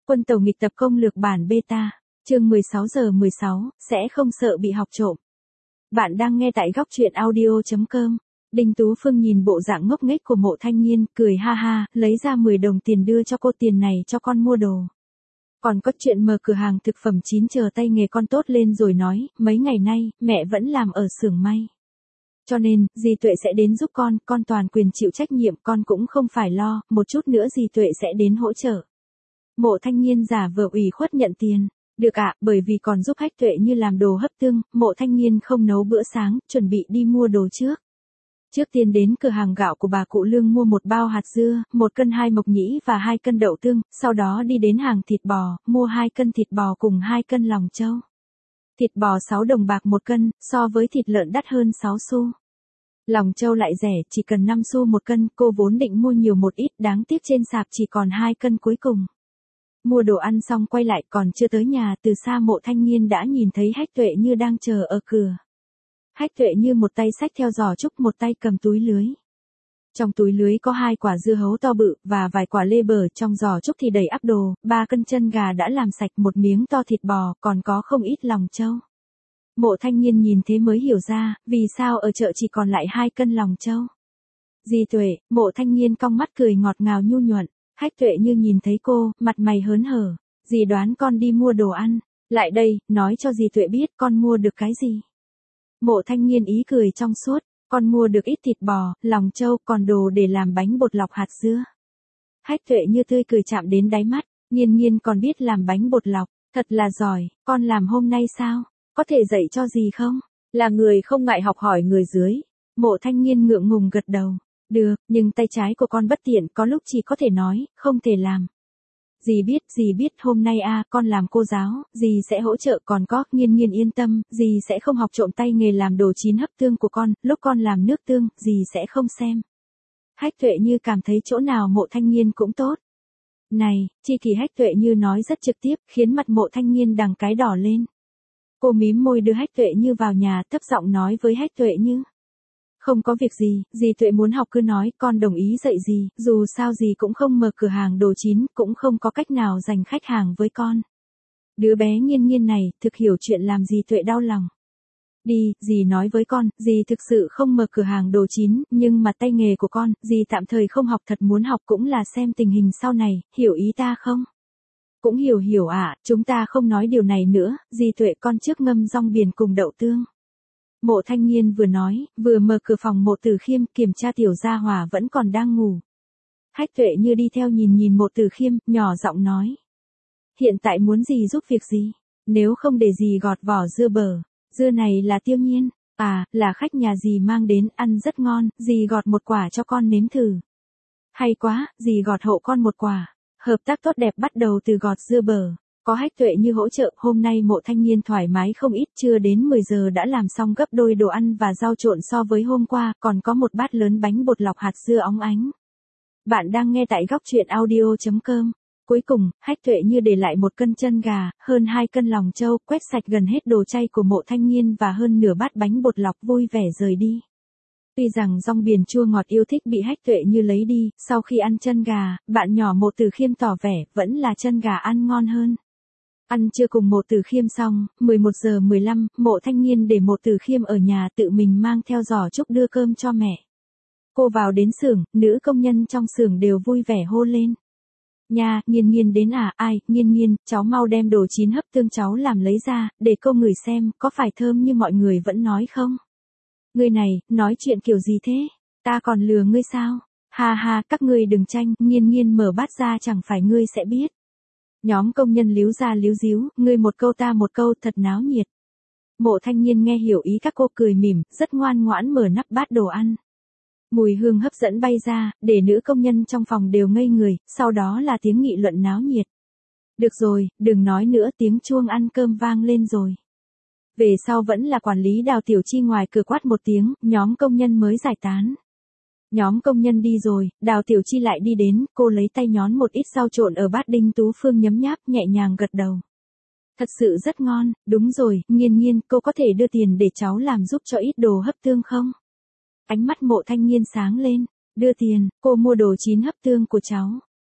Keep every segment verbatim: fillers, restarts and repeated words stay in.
Quân tàu nghịch tập công lược bản beta, chương mười sáu giờ mười sáu, sẽ không sợ bị học trộm. Bạn đang nghe tại góc truyện audio chấm com. Đinh Tú Phương nhìn bộ dạng ngốc nghếch của Mộ Thanh Nhiên, cười ha ha, lấy ra mười đồng tiền đưa cho cô, tiền này cho con mua đồ. Còn có chuyện mở cửa hàng thực phẩm chín chờ tay nghề con tốt lên rồi nói, mấy ngày nay, mẹ vẫn làm ở xưởng may. Cho nên, dì Tuệ sẽ đến giúp con, con toàn quyền chịu trách nhiệm, con cũng không phải lo, một chút nữa dì Tuệ sẽ đến hỗ trợ. Mộ Thanh Nhiên giả vờ ủy khuất nhận tiền. Được ạ, à, bởi vì còn giúp Hách Tuệ Như làm đồ hấp tương, Mộ Thanh Nhiên không nấu bữa sáng, chuẩn bị đi mua đồ trước. Trước tiên đến cửa hàng gạo của bà cụ Lương mua một bao hạt dưa, một cân hai mộc nhĩ và hai cân đậu tương, sau đó đi đến hàng thịt bò, mua hai cân thịt bò cùng hai cân lòng trâu. Thịt bò sáu đồng bạc một cân, so với thịt lợn đắt hơn sáu xu. Lòng trâu lại rẻ, chỉ cần năm xu một cân, cô vốn định mua nhiều một ít, đáng tiếc trên sạp chỉ còn hai cân cuối cùng. Mua đồ ăn xong quay lại, còn chưa tới nhà, từ xa Mộ Thanh Nhiên đã nhìn thấy Hách Tuệ Như đang chờ ở cửa. Hách Tuệ Như một tay xách theo giò trúc, một tay cầm túi lưới. Trong túi lưới có hai quả dưa hấu to bự, và vài quả lê bở, trong giò trúc thì đầy ắp đồ, ba cân chân gà đã làm sạch, một miếng to thịt bò, còn có không ít lòng trâu. Mộ Thanh Nhiên nhìn thế mới hiểu ra, vì sao ở chợ chỉ còn lại hai cân lòng trâu. Dì Tuệ, Mộ Thanh Nhiên cong mắt cười ngọt ngào nhu nhuận. Hách Tuệ Như nhìn thấy cô, mặt mày hớn hở, dì đoán con đi mua đồ ăn, lại đây, nói cho dì Tuệ biết con mua được cái gì. Mộ Thanh Nhiên ý cười trong suốt, con mua được ít thịt bò, lòng trâu, còn đồ để làm bánh bột lọc hạt dưa. Hách Tuệ Như tươi cười chạm đến đáy mắt, Nhiên Nhiên còn biết làm bánh bột lọc, thật là giỏi, con làm hôm nay sao, có thể dạy cho dì không? Là người không ngại học hỏi người dưới. Mộ Thanh Nhiên ngượng ngùng gật đầu. Được, nhưng tay trái của con bất tiện, có lúc chỉ có thể nói, không thể làm. Dì biết, dì biết, hôm nay a à, con làm cô giáo, dì sẽ hỗ trợ, còn có, Nhiên Nhiên yên tâm, dì sẽ không học trộm tay nghề làm đồ chín hấp tương của con, lúc con làm nước tương, dì sẽ không xem. Hách Tuệ Như cảm thấy chỗ nào Mộ Thanh Nhiên cũng tốt. Này, chi kỳ Hách Tuệ Như nói rất trực tiếp, khiến mặt Mộ Thanh Nhiên đằng cái đỏ lên. Cô mím môi đưa Hách Tuệ Như vào nhà, thấp giọng nói với Hách Tuệ Như. Không có việc gì, dì Tuệ muốn học cứ nói, con đồng ý dạy dì, dù sao dì cũng không mở cửa hàng đồ chín, cũng không có cách nào giành khách hàng với con. Đứa bé Nhiên Nhiên này, thực hiểu chuyện làm dì Tuệ đau lòng. Đi, dì nói với con, dì thực sự không mở cửa hàng đồ chín, nhưng mà tay nghề của con, dì tạm thời không học, thật muốn học cũng là xem tình hình sau này, hiểu ý ta không? Cũng hiểu hiểu ạ, à, chúng ta không nói điều này nữa, dì Tuệ con trước ngâm rong biển cùng đậu tương. Mộ Thanh Nhiên vừa nói, vừa mở cửa phòng Mộ Tử Khiêm, kiểm tra tiểu gia hỏa vẫn còn đang ngủ. Hách Tuệ Như đi theo nhìn nhìn Mộ Tử Khiêm, nhỏ giọng nói. Hiện tại muốn gì giúp việc gì, nếu không để dì gọt vỏ dưa bở, dưa này là Tiêu Nhiên, à, là khách nhà dì mang đến, ăn rất ngon, dì gọt một quả cho con nếm thử. Hay quá, dì gọt hộ con một quả, hợp tác tốt đẹp bắt đầu từ gọt dưa bở. Có Hách Tuệ Như hỗ trợ, hôm nay Mộ Thanh Nhiên thoải mái không ít, chưa đến mười giờ đã làm xong gấp đôi đồ ăn và rau trộn so với hôm qua, còn có một bát lớn bánh bột lọc hạt dưa óng ánh. Bạn đang nghe tại góc truyện audio chấm com. Cuối cùng, Hách Tuệ Như để lại một cân chân gà, hơn hai cân lòng trâu, quét sạch gần hết đồ chay của Mộ Thanh Nhiên và hơn nửa bát bánh bột lọc, vui vẻ rời đi. Tuy rằng rong biển chua ngọt yêu thích bị Hách Tuệ Như lấy đi, sau khi ăn chân gà, bạn nhỏ Mộ Tử Khiêm tỏ vẻ, vẫn là chân gà ăn ngon hơn. Ăn trưa cùng Mộ Tử Khiêm xong, mười một giờ mười lăm, Mộ Thanh Nhiên để Mộ Tử Khiêm ở nhà tự mình mang theo giỏ trúc đưa cơm cho mẹ. Cô vào đến xưởng, nữ công nhân trong xưởng đều vui vẻ hô lên. Nha, Nhiên Nhiên đến à, ai, Nhiên Nhiên, cháu mau đem đồ chín hấp tương cháu làm lấy ra, để cô ngửi xem, có phải thơm như mọi người vẫn nói không? Ngươi này, nói chuyện kiểu gì thế? Ta còn lừa ngươi sao? Ha ha, các ngươi đừng tranh, Nhiên Nhiên mở bát ra chẳng phải ngươi sẽ biết. Nhóm công nhân líu ra líu díu, ngươi một câu ta một câu, thật náo nhiệt. Mộ Thanh Nhiên nghe hiểu ý các cô, cười mỉm, rất ngoan ngoãn mở nắp bát đồ ăn. Mùi hương hấp dẫn bay ra, để nữ công nhân trong phòng đều ngây người, sau đó là tiếng nghị luận náo nhiệt. Được rồi, đừng nói nữa, tiếng chuông ăn cơm vang lên rồi. Về sau vẫn là quản lý Đào Tiểu Chi ngoài cửa quát một tiếng, nhóm công nhân mới giải tán. Nhóm công nhân đi rồi, Đào Tiểu Chi lại đi đến, cô lấy tay nhón một ít rau trộn ở bát Đinh Tú Phương nhấm nháp, nhẹ nhàng gật đầu. Thật sự rất ngon, đúng rồi, Nhiên Nhiên, cô có thể đưa tiền để cháu làm giúp cho ít đồ hấp tương không? Ánh mắt Mộ Thanh Nhiên sáng lên, đưa tiền, cô mua đồ chín hấp tương của cháu.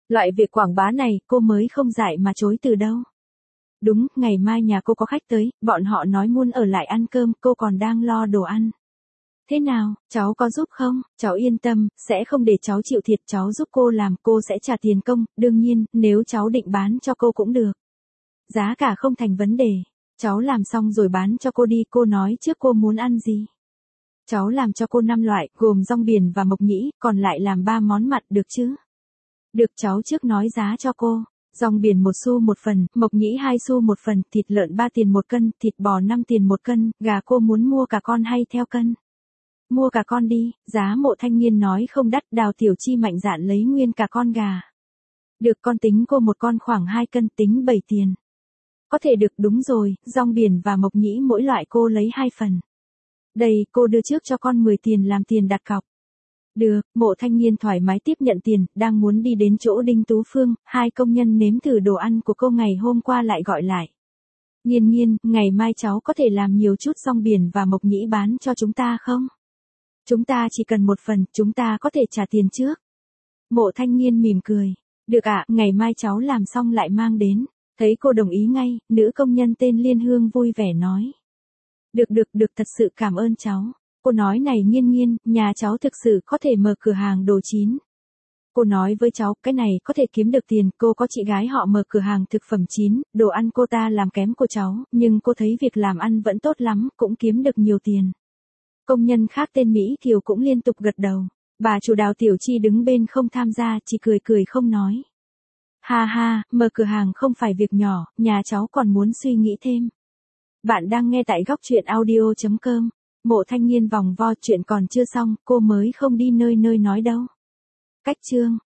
Loại việc quảng bá này cô mới không dại mà chối từ đâu. Đúng, ngày mai nhà cô có khách tới, bọn họ nói muốn ở lại ăn cơm, cô còn đang lo đồ ăn. Thế nào, cháu có giúp không? Cháu yên tâm, sẽ không để cháu chịu thiệt, cháu giúp cô làm, cô sẽ trả tiền công, đương nhiên, nếu cháu định bán cho cô cũng được. Giá cả không thành vấn đề. Cháu làm xong rồi bán cho cô đi, cô nói trước cô muốn ăn gì. Cháu làm cho cô năm loại, gồm rong biển và mộc nhĩ, còn lại làm ba món mặn, được chứ? Được, cháu trước nói giá cho cô. Rong biển một xu một phần, mộc nhĩ hai xu một phần, thịt lợn ba tiền một cân, thịt bò năm tiền một cân, gà cô muốn mua cả con hay theo cân? Mua cả con đi, giá Mộ Thanh Nghiên nói không đắt, Đào Tiểu Chi mạnh dạn lấy nguyên cả con gà. Được, con tính cô một con khoảng hai cân, tính bảy tiền. Có thể được, đúng rồi, rong biển và mộc nhĩ mỗi loại cô lấy hai phần. Đây, cô đưa trước cho con mười tiền làm tiền đặt cọc. Được, Mộ Thanh Nghiên thoải mái tiếp nhận tiền, đang muốn đi đến chỗ Đinh Tú Phương, hai công nhân nếm thử đồ ăn của cô ngày hôm qua lại gọi lại. Nghiên Nghiên, ngày mai cháu có thể làm nhiều chút rong biển và mộc nhĩ bán cho chúng ta không? Chúng ta chỉ cần một phần, chúng ta có thể trả tiền trước. Mộ Thanh Nghiên mỉm cười. Được ạ, ngày mai cháu làm xong lại mang đến. Thấy cô đồng ý ngay, nữ công nhân tên Liên Hương vui vẻ nói. Được được được, thật sự cảm ơn cháu. Cô nói này Nghiên Nghiên, nhà cháu thực sự có thể mở cửa hàng đồ chín. Cô nói với cháu, cái này có thể kiếm được tiền, cô có chị gái họ mở cửa hàng thực phẩm chín, đồ ăn cô ta làm kém cô cháu, nhưng cô thấy việc làm ăn vẫn tốt lắm, cũng kiếm được nhiều tiền. Công nhân khác tên Mỹ Kiều cũng liên tục gật đầu. Bà chủ Đào Tiểu Chi đứng bên không tham gia, chỉ cười cười không nói. Ha ha, mở cửa hàng không phải việc nhỏ, nhà cháu còn muốn suy nghĩ thêm. Bạn đang nghe tại góc truyện audio chấm com. Mộ Thanh Nghiên vòng vo, chuyện còn chưa xong, cô mới không đi nơi nơi nói đâu. Cách chương